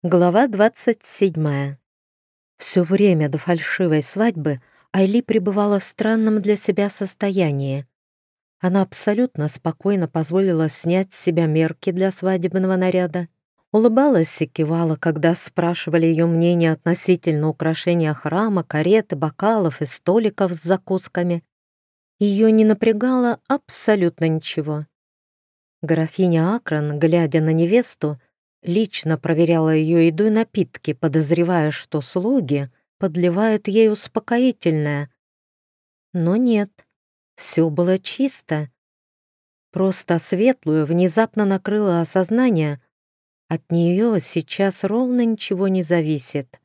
Глава 27. Все время до фальшивой свадьбы Айли пребывала в странном для себя состоянии. Она абсолютно спокойно позволила снять с себя мерки для свадебного наряда, улыбалась и кивала, когда спрашивали ее мнение относительно украшения храма, кареты, бокалов и столиков с закусками. Ее не напрягало абсолютно ничего. Графиня Акран, глядя на невесту, лично проверяла ее еду и напитки, подозревая, что слуги подливают ей успокоительное. Но нет, все было чисто. Просто светлую внезапно накрыло осознание, от нее сейчас ровно ничего не зависит.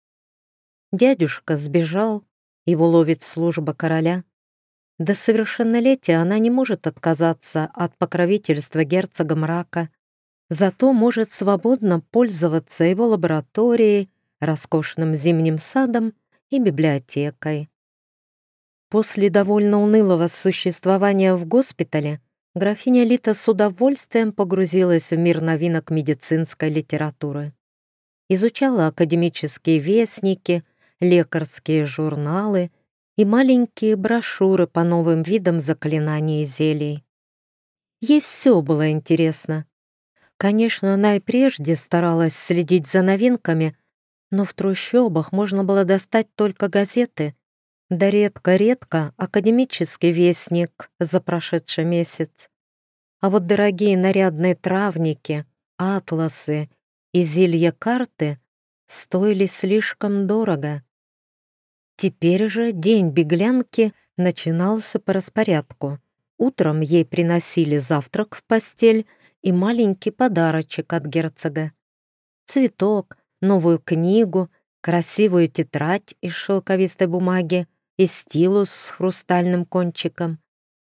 Дядюшка сбежал, его ловит служба короля. До совершеннолетия она не может отказаться от покровительства герцога Мрака, зато может свободно пользоваться его лабораторией, роскошным зимним садом и библиотекой. После довольно унылого существования в госпитале графиня Лита с удовольствием погрузилась в мир новинок медицинской литературы. Изучала академические вестники, лекарские журналы и маленькие брошюры по новым видам заклинаний и зелий. Ей все было интересно. Конечно, она и прежде старалась следить за новинками, но в трущобах можно было достать только газеты, да редко-редко академический вестник за прошедший месяц. А вот дорогие нарядные травники, атласы и зелья-карты стоили слишком дорого. Теперь же день беглянки начинался по распорядку. Утром ей приносили завтрак в постель и маленький подарочек от герцога. Цветок, новую книгу, красивую тетрадь из шелковистой бумаги и стилус с хрустальным кончиком.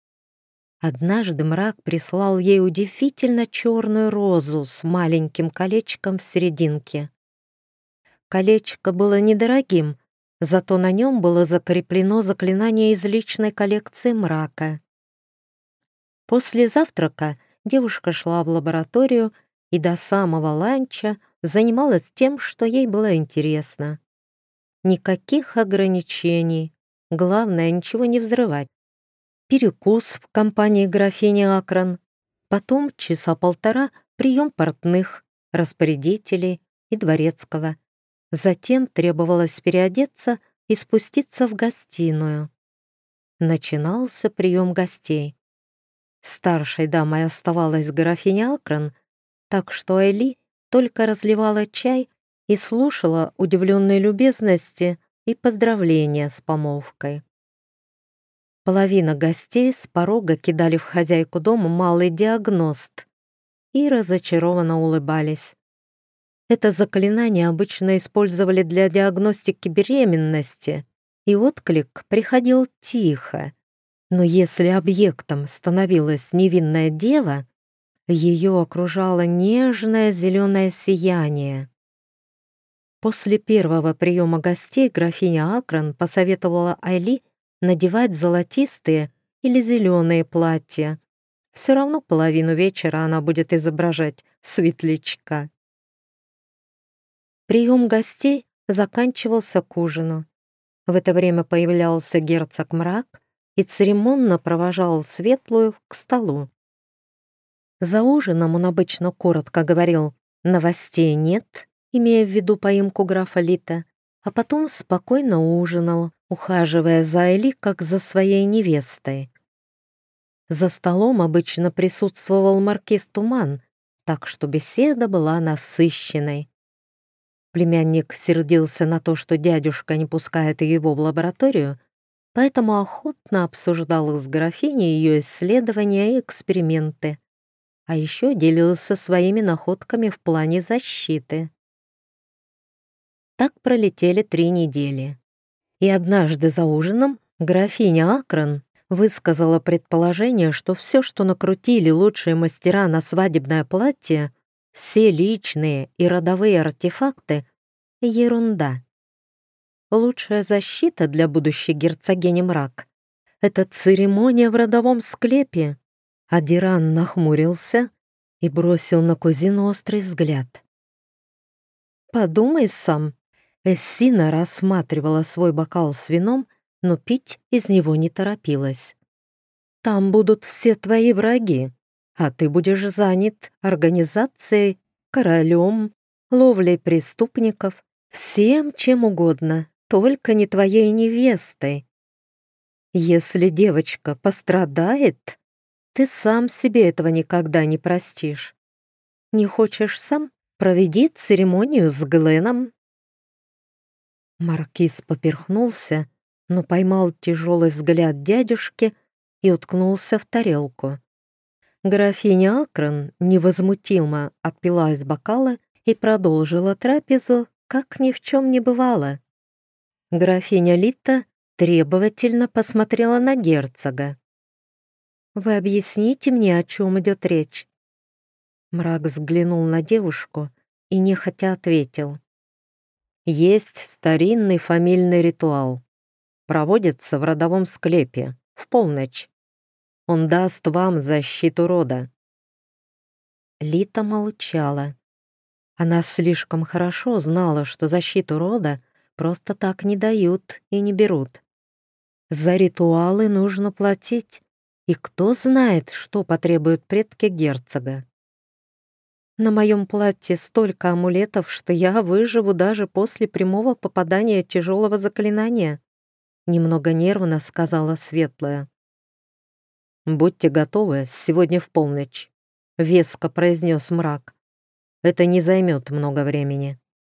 Однажды мрак прислал ей удивительно черную розу с маленьким колечком в серединке. Колечко было недорогим, зато на нем было закреплено заклинание из личной коллекции мрака. После завтрака девушка шла в лабораторию и до самого ланча занималась тем, что ей было интересно. Никаких ограничений, главное ничего не взрывать. Перекус в компании графини Акран, потом часа полтора прием портных, распорядителей и дворецкого. Затем требовалось переодеться и спуститься в гостиную. Начинался прием гостей. Старшей дамой оставалась графиня Акран, так что Айли только разливала чай и слушала удивленные любезности и поздравления с помолвкой. Половина гостей с порога кидали в хозяйку дома малый диагност и разочарованно улыбались. Это заклинание обычно использовали для диагностики беременности, и отклик приходил тихо. Но если объектом становилась невинная дева, ее окружало нежное зеленое сияние. После первого приема гостей графиня Акран посоветовала Айли надевать золотистые или зеленые платья. Все равно половину вечера она будет изображать светлячка. Прием гостей заканчивался к ужину. В это время появлялся герцог Мрак и церемонно провожал светлую к столу. За ужином он обычно коротко говорил «новостей нет», имея в виду поимку графа Лита, а потом спокойно ужинал, ухаживая за Айли как за своей невестой. За столом обычно присутствовал маркиз Туман, так что беседа была насыщенной. Племянник сердился на то, что дядюшка не пускает его в лабораторию, поэтому охотно обсуждал с графиней ее исследования и эксперименты, а еще делился своими находками в плане защиты. Так пролетели 3 недели. И однажды за ужином графиня Акран высказала предположение, что все, что накрутили лучшие мастера на свадебное платье, все личные и родовые артефакты — ерунда. Лучшая защита для будущей герцогини Мрак — это церемония в родовом склепе. Адиран нахмурился и бросил на кузину острый взгляд. Подумай сам. Эссина рассматривала свой бокал с вином, но пить из него не торопилась. Там будут все твои враги, а ты будешь занят организацией, королем, ловлей преступников, всем чем угодно, только не твоей невестой. Если девочка пострадает, ты сам себе этого никогда не простишь. Не хочешь сам? Проведи церемонию с Гленом». Маркиз поперхнулся, но поймал тяжелый взгляд дядюшки и уткнулся в тарелку. Графиня Акрон невозмутимо отпила из бокала и продолжила трапезу, как ни в чем не бывало. Графиня Лита требовательно посмотрела на герцога. «Вы объясните мне, о чем идет речь?» Мрак взглянул на девушку и нехотя ответил. «Есть старинный фамильный ритуал. Проводится в родовом склепе, в полночь. Он даст вам защиту рода». Лита молчала. Она слишком хорошо знала, что защиту рода просто так не дают и не берут. За ритуалы нужно платить, и кто знает, что потребуют предки герцога. На моем платье столько амулетов, что я выживу даже после прямого попадания тяжелого заклинания. Немного нервно сказала Светлая. «Будьте готовы сегодня в полночь», — веско произнес Мрак. «Это не займет много времени».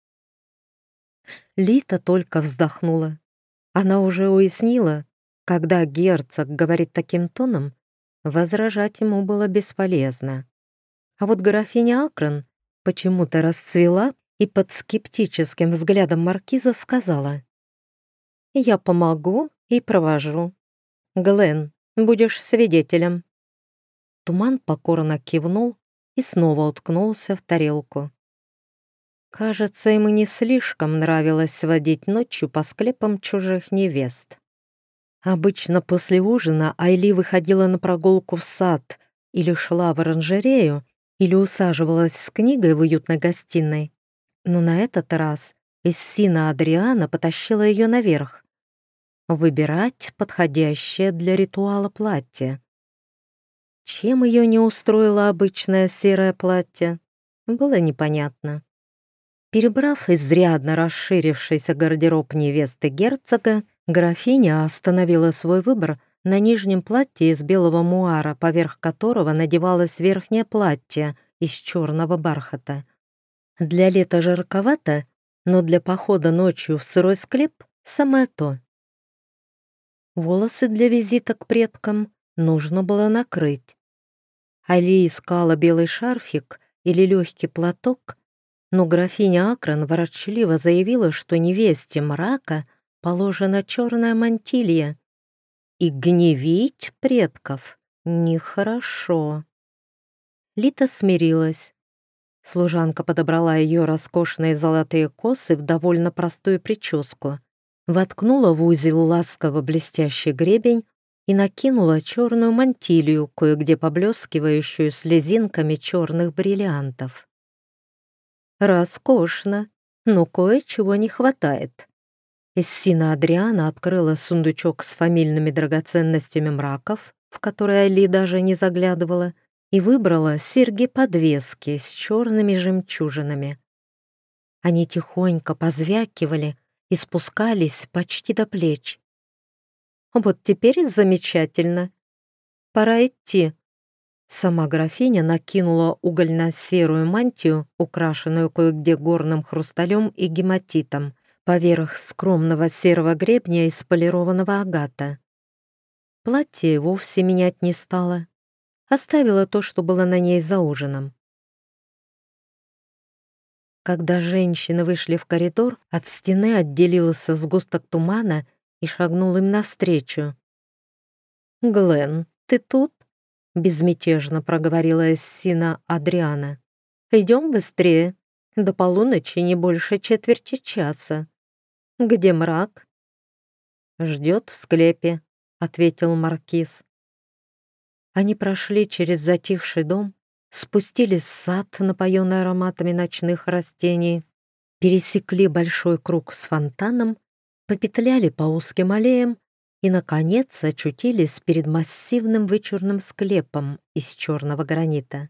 Лита только вздохнула. Она уже уяснила, когда герцог говорит таким тоном, возражать ему было бесполезно. А вот графиня Акрон почему-то расцвела и под скептическим взглядом маркиза сказала: «Я помогу и провожу. Глен, будешь свидетелем». Туман покорно кивнул и снова уткнулся в тарелку. Кажется, ему не слишком нравилось сводить ночью по склепам чужих невест. Обычно после ужина Айли выходила на прогулку в сад или шла в оранжерею, или усаживалась с книгой в уютной гостиной. Но на этот раз Эссина Адриана потащила ее наверх, выбирать подходящее для ритуала платье. Чем ее не устроило обычное серое платье, было непонятно. Перебрав изрядно расширившийся гардероб невесты герцога, графиня остановила свой выбор на нижнем платье из белого муара, поверх которого надевалось верхнее платье из черного бархата. Для лета жарковато, но для похода ночью в сырой склеп самое то. Волосы для визита к предкам нужно было накрыть. Али искала белый шарфик или легкий платок, но графиня Акрон ворчливо заявила, что невесте Мрака положена черная мантилья, и гневить предков нехорошо. Лита смирилась. Служанка подобрала ее роскошные золотые косы в довольно простую прическу, воткнула в узел ласково блестящий гребень и накинула черную мантилью, кое-где поблескивающую слезинками черных бриллиантов. Роскошно, но кое-чего не хватает. Эссина Адриана открыла сундучок с фамильными драгоценностями Мраков, в который Али даже не заглядывала, и выбрала серьги-подвески с черными жемчужинами. Они тихонько позвякивали и спускались почти до плеч. «Вот теперь замечательно. Пора идти». Сама графиня накинула угольно-серую мантию, украшенную кое-где горным хрусталем и гематитом, поверх скромного серого гребня из полированного агата. Платье вовсе менять не стала. Оставила то, что было на ней за ужином. Когда женщины вышли в коридор, от стены отделился сгусток тумана и шагнул им навстречу. «Глен, ты тут?» — безмятежно проговорила Эссина Адриана. «Идем быстрее. До полуночи не больше четверти часа. Где Мрак?» «Ждет в склепе», — ответил маркиз. Они прошли через затихший дом, спустились в сад, напоенный ароматами ночных растений, пересекли большой круг с фонтаном, попетляли по узким аллеям и, наконец, очутились перед массивным вычурным склепом из черного гранита.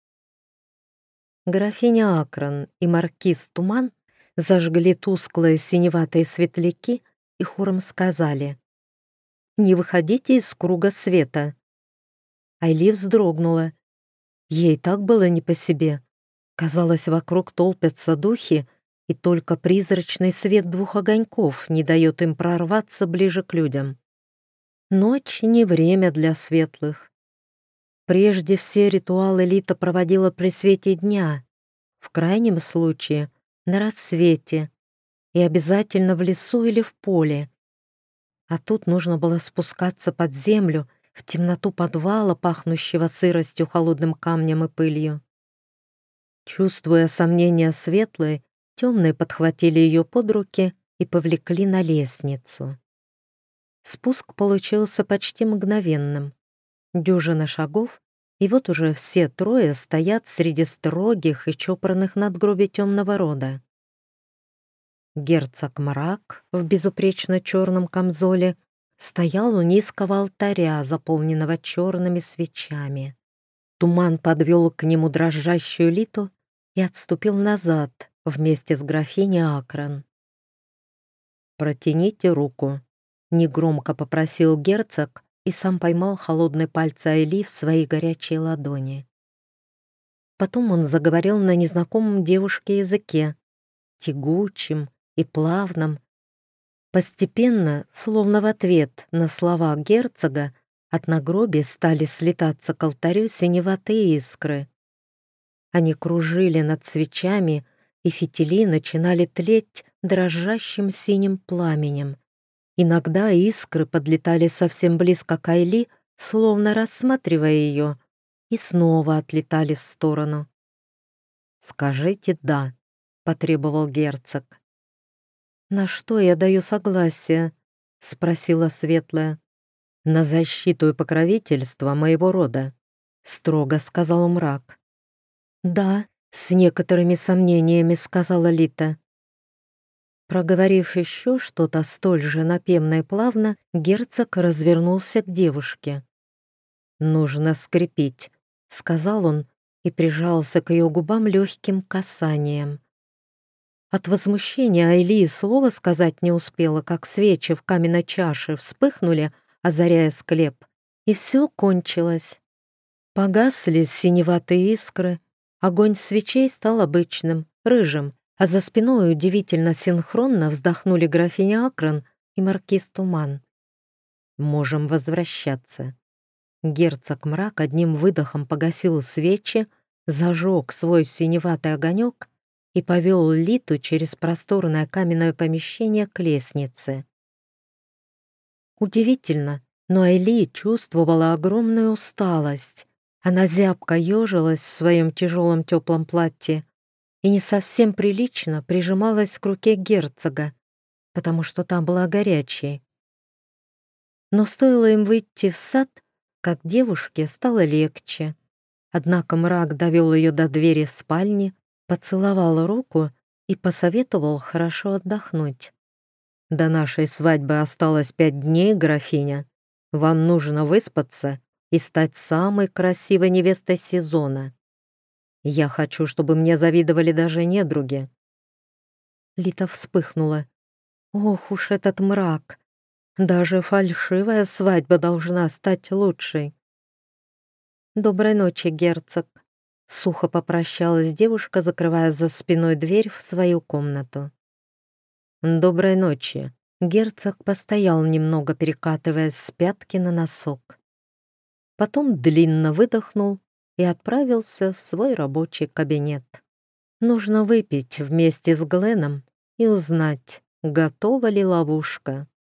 Графиня Акрон и маркиз Туман зажгли тусклые синеватые светляки и хором сказали: «Не выходите из круга света». Айли вздрогнула. Ей так было не по себе. Казалось, вокруг толпятся духи, и только призрачный свет двух огоньков не дает им прорваться ближе к людям. Ночь — не время для светлых. Прежде все ритуалы Лита проводила при свете дня, в крайнем случае — на рассвете, и обязательно в лесу или в поле. А тут нужно было спускаться под землю, в темноту подвала, пахнущего сыростью, холодным камнем и пылью. Чувствуя сомнения светлые, темные подхватили ее под руки и повлекли на лестницу. Спуск получился почти мгновенным. Дюжина шагов, и вот уже все трое стоят среди строгих и чопорных надгробий темного рода. Герцог Мрак в безупречно черном камзоле стоял у низкого алтаря, заполненного черными свечами. Туман подвел к нему дрожащую Литу и отступил назад вместе с графиней Акрон. «Протяните руку», — негромко попросил герцог и сам поймал холодные пальцы Айли в свои горячие ладони. Потом он заговорил на незнакомом девушке языке, тягучем и плавном. Постепенно, словно в ответ на слова герцога, от нагробий стали слетаться к алтарю синеватые искры. Они кружили над свечами, и фитили начинали тлеть дрожащим синим пламенем. Иногда искры подлетали совсем близко к Айли, словно рассматривая ее, и снова отлетали в сторону. «Скажите «да», — потребовал герцог. «На что я даю согласие?» — спросила Светлая. «На защиту и покровительство моего рода», — строго сказал Мрак. «Да», — с некоторыми сомнениями сказала Лита. Проговорив еще что-то столь же напевно и плавно, герцог развернулся к девушке. «Нужно скрепить», — сказал он и прижался к ее губам легким касанием. От возмущения Айли слова сказать не успела, как свечи в каменной чаше вспыхнули, озаряя склеп, и все кончилось. Погасли синеватые искры, огонь свечей стал обычным, рыжим, а за спиной удивительно синхронно вздохнули графиня Акрон и маркиз Туман. «Можем возвращаться». Герцог Мрак одним выдохом погасил свечи, зажег свой синеватый огонек и повел Литу через просторное каменное помещение к лестнице. Удивительно, но Айли чувствовала огромную усталость. Она зябко ежилась в своем тяжелом теплом платье и не совсем прилично прижималась к руке герцога, потому что та была горячей. Но стоило им выйти в сад, как девушке стало легче. Однако Мрак довел ее до двери спальни, поцеловал руку и посоветовал хорошо отдохнуть. «До нашей свадьбы осталось 5 дней, графиня. Вам нужно выспаться и стать самой красивой невестой сезона. Я хочу, чтобы мне завидовали даже недруги». Лита вспыхнула. «Ох уж этот Мрак! Даже фальшивая свадьба должна стать лучшей». «Доброй ночи, герцог», — сухо попрощалась девушка, закрывая за спиной дверь в свою комнату. «Доброй ночи». Герцог постоял немного, перекатываясь с пятки на носок. Потом длинно выдохнул и отправился в свой рабочий кабинет. Нужно выпить вместе с Гленом и узнать, готова ли ловушка.